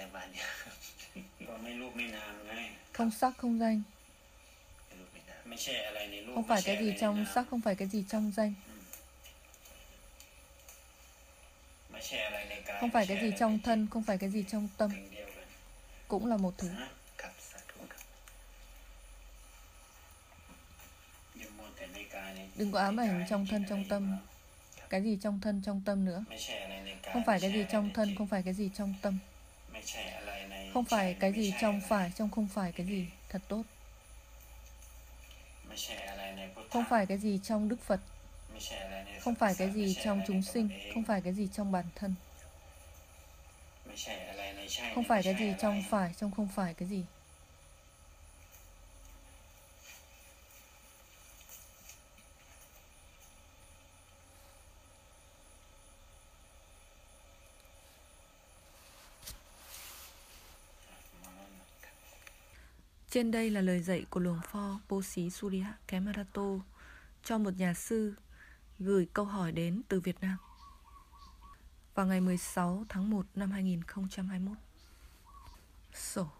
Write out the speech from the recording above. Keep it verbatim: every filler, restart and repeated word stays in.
บ้านเนี่ยก็ไม่รูปไม่นามไง Không sắc không danh. ไม่รูปไม่นามไม่ใช่อะไรในรูป Không phải cái gì trong sắc, không phải cái gì trong danh. ไม่ใช่อะไรในกาย Không phải cái gì trong thân, không phải cái gì trong tâm. สิ่งเดียวกัน Cũng là một thứ. ครับสาธุครับอย่ามัวแต่ในกายใน Đừng có ám ảnh trong thân trong tâm. Cái gì trong thân trong tâm nữa. ไม่ใช่อะไรในกาย Không phải cái gì trong thân, không phải cái gì trong tâm. ไม่ใช่อะไรใน Không phải cái gì trong phải, trong không phải cái gì. Thật tốt. ไม่ใช่อะไรในพุทธะ Không phải cái gì trong Đức Phật. ไม่ใช่อะไรใน Không phải cái gì ไม่ใช่ trong อะไรใน chúng ตัว sinh. เอง Không phải cái gì trong bản thân. ไม่ใช่อะไรในใช่ Không ใน phải ไม่ cái ใช่ gì อะไร trong phải, trong không phải cái gì. Trên đây là lời dạy của Luồng Pho Bố Xí Surya Kemarato cho một nhà sư gửi câu hỏi đến từ Việt Nam vào ngày mười sáu tháng một năm hai nghìn không trăm hai mươi mốt. Sổ